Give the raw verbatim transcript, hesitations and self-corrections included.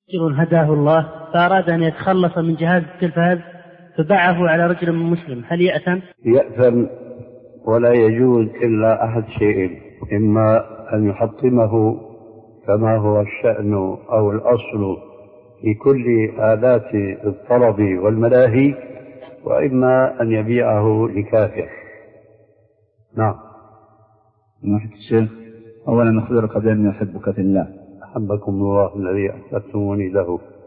رجل هداه الله فأراد أن يتخلص من جهاز التلفاز فباعه على رجل مسلم، هل يأثم؟ يأثم، ولا يجوز إلا أحد شيئين: إما أن يحطمه كما هو الشأن أو الأصل في كل آلات الطرب والملاهي، وإما أن يبيعه لكافر. نعم. نحن الشيخ، أولا أخبرك بأني أحبك في الله. أحبكم الله الذي أحببتموني له.